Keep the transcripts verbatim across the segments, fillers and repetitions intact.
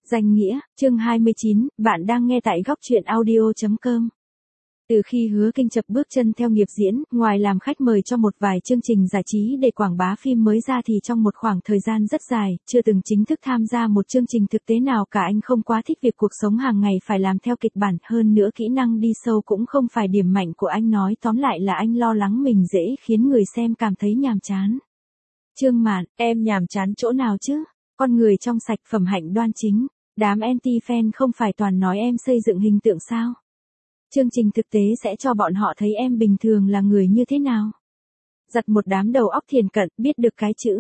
Danh nghĩa, chương hai mươi chín, bạn đang nghe tại góc truyện audio chấm com. Từ khi Hứa Kinh Chập bước chân theo nghiệp diễn, ngoài làm khách mời cho một vài chương trình giải trí để quảng bá phim mới ra thì trong một khoảng thời gian rất dài, chưa từng chính thức tham gia một chương trình thực tế nào cả. Anh không quá thích việc cuộc sống hàng ngày phải làm theo kịch bản, hơn nữa kỹ năng đi sâu cũng không phải điểm mạnh của anh, nói tóm lại là anh lo lắng mình dễ khiến người xem cảm thấy nhàm chán. Trương Mạn, em nhàm chán chỗ nào chứ? Con người trong sạch, phẩm hạnh đoan chính. Đám anti-fan không phải toàn nói em xây dựng hình tượng sao? Chương trình thực tế sẽ cho bọn họ thấy em bình thường là người như thế nào. Giặt một đám đầu óc thiền cận, biết được cái chữ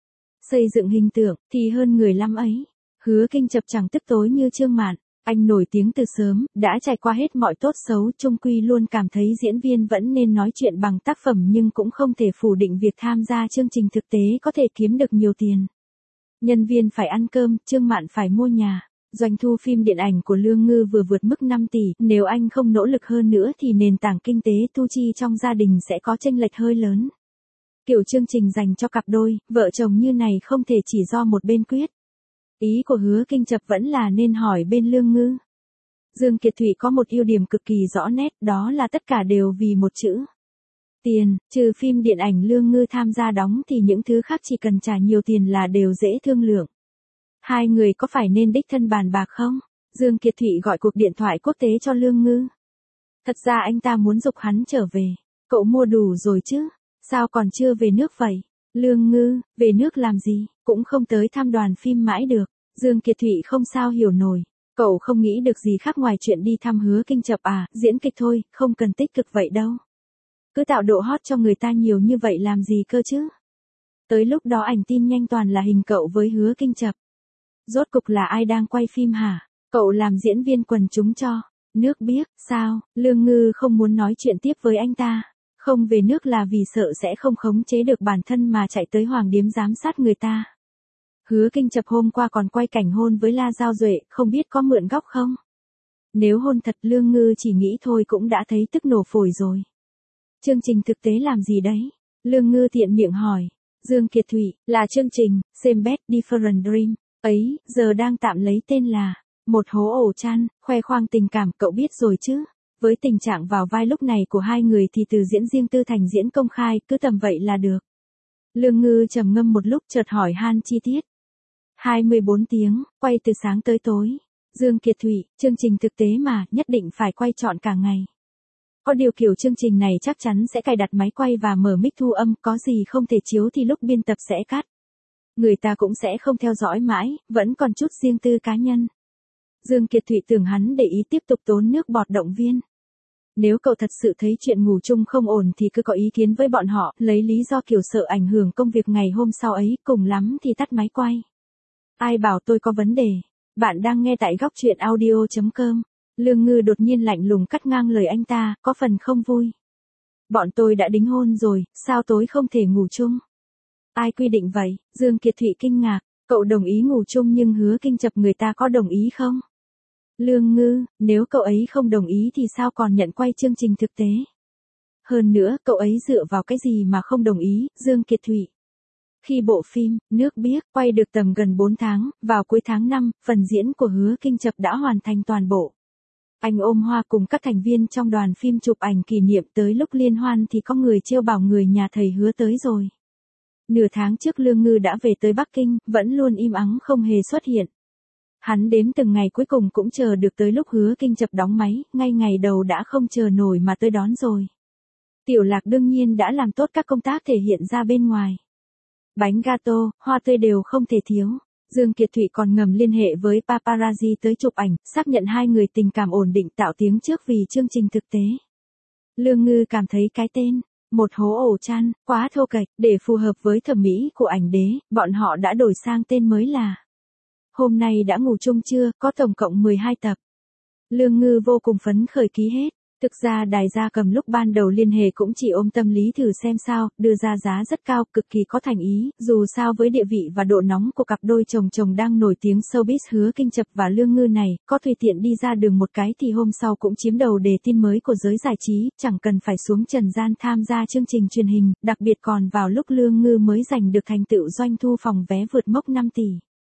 xây dựng hình tượng, thì hơn người lắm ấy. Hứa Kinh Chập chẳng tức tối như Trương Mạn. Anh nổi tiếng từ sớm, đã trải qua hết mọi tốt xấu, chung quy luôn cảm thấy diễn viên vẫn nên nói chuyện bằng tác phẩm, nhưng cũng không thể phủ định việc tham gia chương trình thực tế có thể kiếm được nhiều tiền. Nhân viên phải ăn cơm, Trương Mạn phải mua nhà. Doanh thu phim điện ảnh của Lương Ngư vừa vượt mức năm tỷ, nếu anh không nỗ lực hơn nữa thì nền tảng kinh tế thu chi trong gia đình sẽ có chênh lệch hơi lớn. Kiểu chương trình dành cho cặp đôi, vợ chồng như này không thể chỉ do một bên quyết. Ý của Hứa Kinh Chập vẫn là nên hỏi bên Lương Ngư. Dương Kiệt Thụy có một ưu điểm cực kỳ rõ nét, đó là tất cả đều vì một chữ. Tiền, trừ phim điện ảnh Lương Ngư tham gia đóng thì những thứ khác chỉ cần trả nhiều tiền là đều dễ thương lượng. Hai người có phải nên đích thân bàn bạc không? Dương Kiệt Thụy gọi cuộc điện thoại quốc tế cho Lương Ngư. Thật ra anh ta muốn giục hắn trở về. Cậu mua đủ rồi chứ? Sao còn chưa về nước vậy? Lương Ngư, về nước làm gì? Cũng không tới thăm đoàn phim mãi được. Dương Kiệt Thụy không sao hiểu nổi. Cậu không nghĩ được gì khác ngoài chuyện đi thăm Hứa Kinh Chập à? Diễn kịch thôi, không cần tích cực vậy đâu. Cứ tạo độ hot cho người ta nhiều như vậy làm gì cơ chứ? Tới lúc đó ảnh tin nhanh toàn là hình cậu với Hứa Kinh Chập. Rốt cục là ai đang quay phim hả? Cậu làm diễn viên quần chúng cho nước biếc, sao? Lương Ngư không muốn nói chuyện tiếp với anh ta. Không về nước là vì sợ sẽ không khống chế được bản thân mà chạy tới Hoàng Điếm giám sát người ta. Hứa Kinh Chập hôm qua còn quay cảnh hôn với La Giao Duệ, không biết có mượn góc không? Nếu hôn thật, Lương Ngư chỉ nghĩ thôi cũng đã thấy tức nổ phổi rồi. Chương trình thực tế làm gì đấy? Lương Ngư tiện miệng hỏi. Dương Kiệt Thụy, là chương trình Same Bed Different Dream ấy, giờ đang tạm lấy tên là Một Hố Ổ Chăn, khoe khoang tình cảm, cậu biết rồi chứ? Với tình trạng vào vai lúc này của hai người thì từ diễn riêng tư thành diễn công khai, cứ tầm vậy là được. Lương Ngư trầm ngâm một lúc chợt hỏi han chi tiết. hai mươi bốn tiếng, quay từ sáng tới tối. Dương Kiệt Thụy, chương trình thực tế mà, nhất định phải quay trọn cả ngày. Có điều kiểu chương trình này chắc chắn sẽ cài đặt máy quay và mở mic thu âm, có gì không thể chiếu thì lúc biên tập sẽ cắt. Người ta cũng sẽ không theo dõi mãi, vẫn còn chút riêng tư cá nhân. Dương Kiệt Thụy tưởng hắn để ý tiếp tục tốn nước bọt động viên. Nếu cậu thật sự thấy chuyện ngủ chung không ổn thì cứ có ý kiến với bọn họ, lấy lý do kiểu sợ ảnh hưởng công việc ngày hôm sau ấy, cùng lắm thì tắt máy quay. Ai bảo tôi có vấn đề? Bạn đang nghe tại góc truyện audio chấm com. Lương Ngư đột nhiên lạnh lùng cắt ngang lời anh ta, có phần không vui. Bọn tôi đã đính hôn rồi, sao tối không thể ngủ chung? Ai quy định vậy? Dương Kiệt Thụy kinh ngạc, cậu đồng ý ngủ chung nhưng Hứa Kinh Chập người ta có đồng ý không? Lương Ngư, nếu cậu ấy không đồng ý thì sao còn nhận quay chương trình thực tế? Hơn nữa, cậu ấy dựa vào cái gì mà không đồng ý? Dương Kiệt Thụy. Khi bộ phim Nước Biếc quay được tầm gần bốn tháng, vào cuối tháng năm, phần diễn của Hứa Kinh Chập đã hoàn thành toàn bộ. Anh ôm hoa cùng các thành viên trong đoàn phim chụp ảnh kỷ niệm, tới lúc liên hoan thì có người trêu bảo người nhà thầy Hứa tới rồi. Nửa tháng trước Lương Ngư đã về tới Bắc Kinh, vẫn luôn im ắng không hề xuất hiện. Hắn đếm từng ngày cuối cùng cũng chờ được tới lúc Hứa Kinh Chập đóng máy, ngay ngày đầu đã không chờ nổi mà tới đón rồi. Tiểu Lạc đương nhiên đã làm tốt các công tác thể hiện ra bên ngoài. Bánh gato, hoa tươi đều không thể thiếu. Dương Kiệt Thụy còn ngầm liên hệ với paparazzi tới chụp ảnh, xác nhận hai người tình cảm ổn định tạo tiếng trước vì chương trình thực tế. Lương Ngư cảm thấy cái tên Một Hố Ổ Chăn quá thô kệch, để phù hợp với thẩm mỹ của ảnh đế, bọn họ đã đổi sang tên mới là Hôm nay đã ngủ chung chưa, có tổng cộng mười hai tập. Lương Ngư vô cùng phấn khởi ký hết. Thực ra Đài Gia Cầm lúc ban đầu liên hệ cũng chỉ ôm tâm lý thử xem sao, đưa ra giá rất cao, cực kỳ có thành ý, dù sao với địa vị và độ nóng của cặp đôi chồng chồng đang nổi tiếng showbiz Hứa Kinh Chập và Lương Ngư này, có tùy tiện đi ra đường một cái thì hôm sau cũng chiếm đầu đề tin mới của giới giải trí, chẳng cần phải xuống trần gian tham gia chương trình truyền hình, đặc biệt còn vào lúc Lương Ngư mới giành được thành tựu doanh thu phòng vé vượt mốc năm tỷ.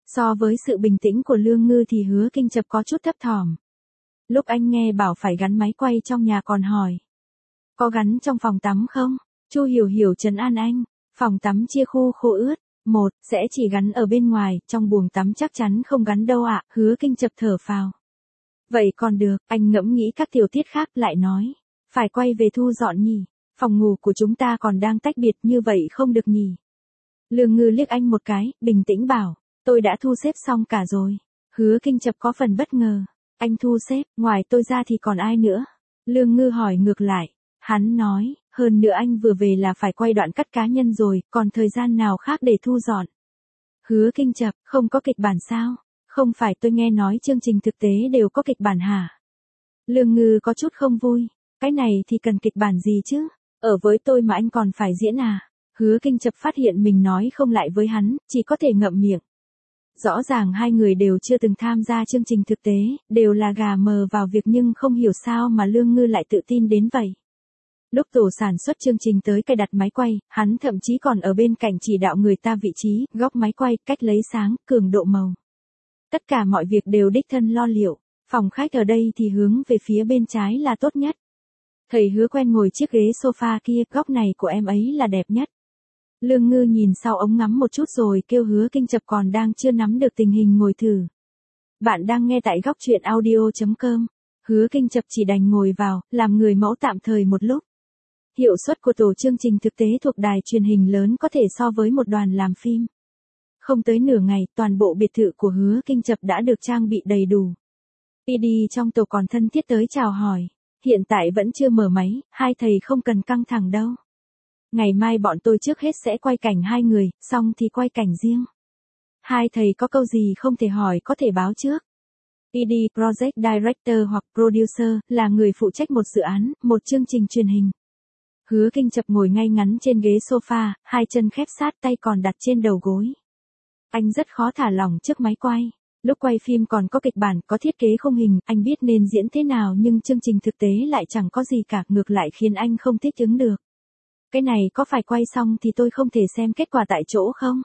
So với sự bình tĩnh của Lương Ngư thì Hứa Kinh Chập có chút thấp thỏm. Lúc anh nghe bảo phải gắn máy quay trong nhà còn hỏi. Có gắn trong phòng tắm không? Chu Hiểu Hiểu trấn an anh. Phòng tắm chia khu khô ướt. Một, sẽ chỉ gắn ở bên ngoài, trong buồng tắm chắc chắn không gắn đâu ạ. Hứa Kinh Chập thở phào. Vậy còn được, anh ngẫm nghĩ các tiểu tiết khác lại nói. Phải quay về thu dọn nhỉ. Phòng ngủ của chúng ta còn đang tách biệt như vậy không được nhỉ. Lương Ngư liếc anh một cái, bình tĩnh bảo. Tôi đã thu xếp xong cả rồi. Hứa Kinh Chập có phần bất ngờ. Anh thu xếp, ngoài tôi ra thì còn ai nữa? Lương Ngư hỏi ngược lại. Hắn nói, hơn nữa anh vừa về là phải quay đoạn cắt cá nhân rồi, còn thời gian nào khác để thu dọn. Hứa Kinh Chập, không có kịch bản sao? Không phải tôi nghe nói chương trình thực tế đều có kịch bản hả? Lương Ngư có chút không vui. Cái này thì cần kịch bản gì chứ? Ở với tôi mà anh còn phải diễn à? Hứa Kinh Chập phát hiện mình nói không lại với hắn, chỉ có thể ngậm miệng. Rõ ràng hai người đều chưa từng tham gia chương trình thực tế, đều là gà mờ vào việc nhưng không hiểu sao mà Lương Ngư lại tự tin đến vậy. Lúc tổ sản xuất chương trình tới cài đặt máy quay, hắn thậm chí còn ở bên cạnh chỉ đạo người ta vị trí, góc máy quay, cách lấy sáng, cường độ màu. Tất cả mọi việc đều đích thân lo liệu, phòng khách ở đây thì hướng về phía bên trái là tốt nhất. Thầy Hứa quen ngồi chiếc ghế sofa kia, góc này của em ấy là đẹp nhất. Lương Ngư nhìn sau ống ngắm một chút rồi kêu Hứa Kinh Chập còn đang chưa nắm được tình hình ngồi thử. Bạn đang nghe tại góc truyện audio chấm com. Hứa Kinh Chập chỉ đành ngồi vào, làm người mẫu tạm thời một lúc. Hiệu suất của tổ chương trình thực tế thuộc đài truyền hình lớn có thể so với một đoàn làm phim. Không tới nửa ngày, toàn bộ biệt thự của Hứa Kinh Chập đã được trang bị đầy đủ. pê đê trong tổ còn thân thiết tới chào hỏi. Hiện tại vẫn chưa mở máy, hai thầy không cần căng thẳng đâu. Ngày mai bọn tôi trước hết sẽ quay cảnh hai người, xong thì quay cảnh riêng. Hai thầy có câu gì không thể hỏi có thể báo trước. pê đê, Project Director hoặc Producer, là người phụ trách một dự án, một chương trình truyền hình. Hứa Kinh Chập ngồi ngay ngắn trên ghế sofa, hai chân khép sát tay còn đặt trên đầu gối. Anh rất khó thả lỏng trước máy quay. Lúc quay phim còn có kịch bản, có thiết kế khung hình, anh biết nên diễn thế nào nhưng chương trình thực tế lại chẳng có gì cả, ngược lại khiến anh không thích ứng được. Cái này có phải quay xong thì tôi không thể xem kết quả tại chỗ không?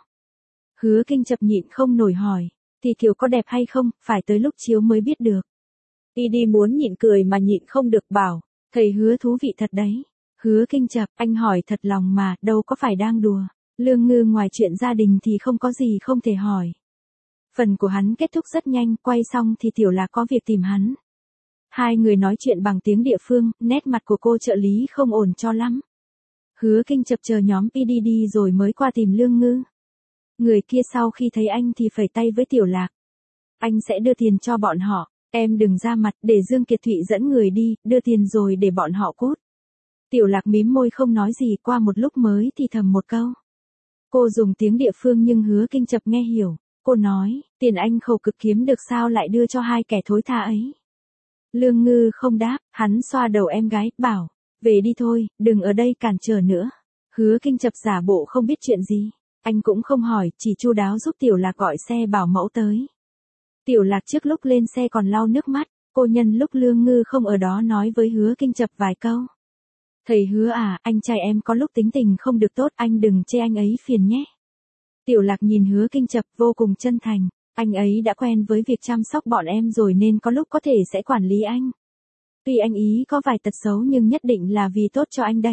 Hứa Kinh Chập nhịn không nổi hỏi. Thì kiểu có đẹp hay không, phải tới lúc chiếu mới biết được. pê đê muốn nhịn cười mà nhịn không được bảo. Thầy Hứa thú vị thật đấy. Hứa Kinh Chập, anh hỏi thật lòng mà, đâu có phải đang đùa. Lương Ngư ngoài chuyện gia đình thì không có gì không thể hỏi. Phần của hắn kết thúc rất nhanh, quay xong thì Tiểu Lạc có việc tìm hắn. Hai người nói chuyện bằng tiếng địa phương, nét mặt của cô trợ lý không ổn cho lắm. Hứa Kinh Chập chờ nhóm pê đê đi rồi mới qua tìm Lương Ngư. Người kia sau khi thấy anh thì phẩy tay với Tiểu Lạc. Anh sẽ đưa tiền cho bọn họ, em đừng ra mặt, để Dương Kiệt Thụy dẫn người đi, đưa tiền rồi để bọn họ cút. Tiểu Lạc mím môi không nói gì, qua một lúc mới thì thầm một câu. Cô dùng tiếng địa phương nhưng Hứa Kinh Chập nghe hiểu. Cô nói, tiền anh khổ cực kiếm được sao lại đưa cho hai kẻ thối tha ấy. Lương Ngư không đáp, hắn xoa đầu em gái, bảo, về đi thôi, đừng ở đây cản trở nữa. Hứa Kinh Chập giả bộ không biết chuyện gì. Anh cũng không hỏi, chỉ chu đáo giúp Tiểu Lạc gọi xe bảo mẫu tới. Tiểu Lạc trước lúc lên xe còn lau nước mắt, cô nhân lúc Lương Ngư không ở đó nói với Hứa Kinh Chập vài câu. Thầy Hứa à, anh trai em có lúc tính tình không được tốt, anh đừng chê anh ấy phiền nhé. Tiểu Lạc nhìn Hứa Kinh Chập vô cùng chân thành, anh ấy đã quen với việc chăm sóc bọn em rồi nên có lúc có thể sẽ quản lý anh. Tuy anh ý có vài tật xấu nhưng nhất định là vì tốt cho anh đấy.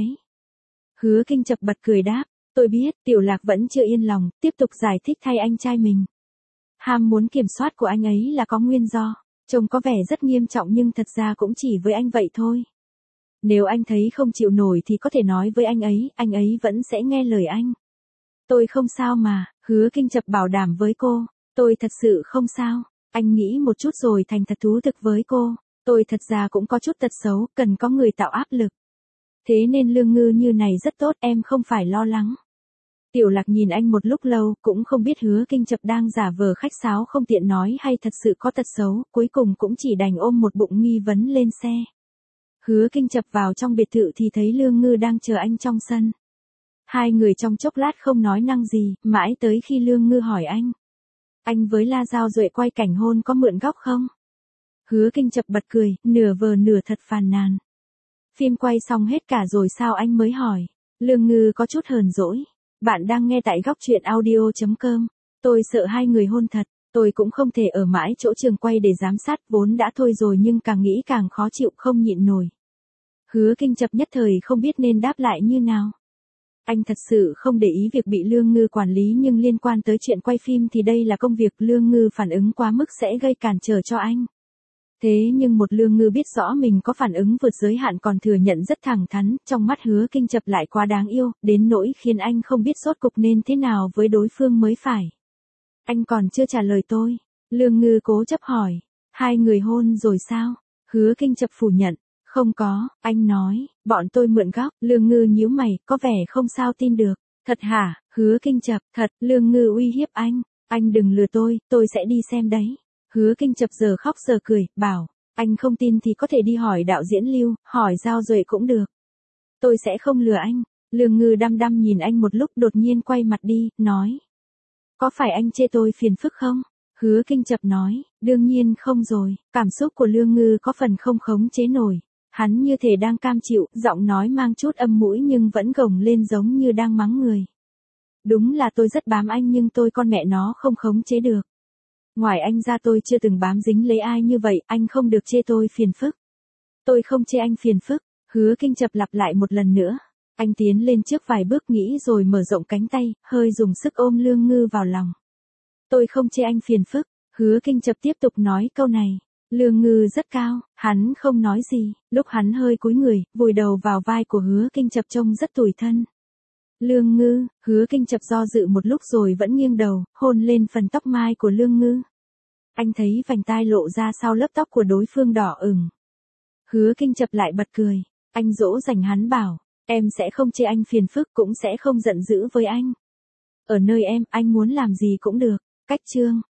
Hứa Kinh Chập bật cười đáp, tôi biết. Tiểu Lạc vẫn chưa yên lòng, tiếp tục giải thích thay anh trai mình. Ham muốn kiểm soát của anh ấy là có nguyên do, trông có vẻ rất nghiêm trọng nhưng thật ra cũng chỉ với anh vậy thôi. Nếu anh thấy không chịu nổi thì có thể nói với anh ấy, anh ấy vẫn sẽ nghe lời anh. Tôi không sao mà, Hứa Kinh Chập bảo đảm với cô, tôi thật sự không sao. Anh nghĩ một chút rồi thành thật thú thực với cô, tôi thật ra cũng có chút tật xấu, cần có người tạo áp lực. Thế nên Lương Ngư như này rất tốt, em không phải lo lắng. Tiểu Lạc nhìn anh một lúc lâu, cũng không biết Hứa Kinh Chập đang giả vờ khách sáo không tiện nói hay thật sự có tật xấu, cuối cùng cũng chỉ đành ôm một bụng nghi vấn lên xe. Hứa Kinh Chập vào trong biệt thự thì thấy Lương Ngư đang chờ anh trong sân. Hai người trong chốc lát không nói năng gì, mãi tới khi Lương Ngư hỏi anh. Anh với La Giao Duệ quay cảnh hôn có mượn góc không? Hứa Kinh Chập bật cười, nửa vờ nửa thật phàn nàn. Phim quay xong hết cả rồi sao anh mới hỏi? Lương Ngư có chút hờn dỗi. Bạn đang nghe tại góc truyện audio chấm com. Tôi sợ hai người hôn thật. Tôi cũng không thể ở mãi chỗ trường quay để giám sát, vốn đã thôi rồi nhưng càng nghĩ càng khó chịu không nhịn nổi. Hứa Kinh Chập nhất thời không biết nên đáp lại như nào. Anh thật sự không để ý việc bị Lương Ngư quản lý nhưng liên quan tới chuyện quay phim thì đây là công việc, Lương Ngư phản ứng quá mức sẽ gây cản trở cho anh. Thế nhưng một Lương Ngư biết rõ mình có phản ứng vượt giới hạn còn thừa nhận rất thẳng thắn, trong mắt Hứa Kinh Chập lại quá đáng yêu, đến nỗi khiến anh không biết rốt cục nên thế nào với đối phương mới phải. Anh còn chưa trả lời tôi. Lương Ngư cố chấp hỏi. Hai người hôn rồi sao? Hứa Kinh Chập phủ nhận. Không có, anh nói, bọn tôi mượn góc. Lương Ngư nhíu mày, có vẻ không sao tin được. Thật hả? Hứa Kinh Chập, thật. Lương Ngư uy hiếp anh. Anh đừng lừa tôi, tôi sẽ đi xem đấy. Hứa Kinh Chập giờ khóc giờ cười, bảo, anh không tin thì có thể đi hỏi đạo diễn Lưu, hỏi Giao Duệ cũng được. Tôi sẽ không lừa anh. Lương Ngư đăm đăm nhìn anh một lúc đột nhiên quay mặt đi, nói. Có phải anh chê tôi phiền phức không? Hứa Kinh Chập nói, đương nhiên không rồi. Cảm xúc của Lương Ngư có phần không khống chế nổi. Hắn như thể đang cam chịu, giọng nói mang chút âm mũi nhưng vẫn gồng lên giống như đang mắng người. Đúng là tôi rất bám anh nhưng tôi con mẹ nó không khống chế được. Ngoài anh ra tôi chưa từng bám dính lấy ai như vậy, anh không được chê tôi phiền phức. Tôi không chê anh phiền phức. Hứa Kinh Chập lặp lại một lần nữa. Anh tiến lên trước vài bước nghĩ rồi mở rộng cánh tay, hơi dùng sức ôm Lương Ngư vào lòng. Tôi không chê anh phiền phức. Hứa Kinh Chập tiếp tục nói câu này. Lương Ngư rất cao, hắn không nói gì, lúc hắn hơi cúi người, vùi đầu vào vai của Hứa Kinh Chập trông rất tủi thân. Lương Ngư, Hứa Kinh Chập do dự một lúc rồi vẫn nghiêng đầu, hôn lên phần tóc mai của Lương Ngư. Anh thấy vành tai lộ ra sau lớp tóc của đối phương đỏ ửng. Hứa Kinh Chập lại bật cười, anh dỗ dành hắn bảo, em sẽ không chê anh phiền phức cũng sẽ không giận dữ với anh. Ở nơi em, anh muốn làm gì cũng được, cách chương.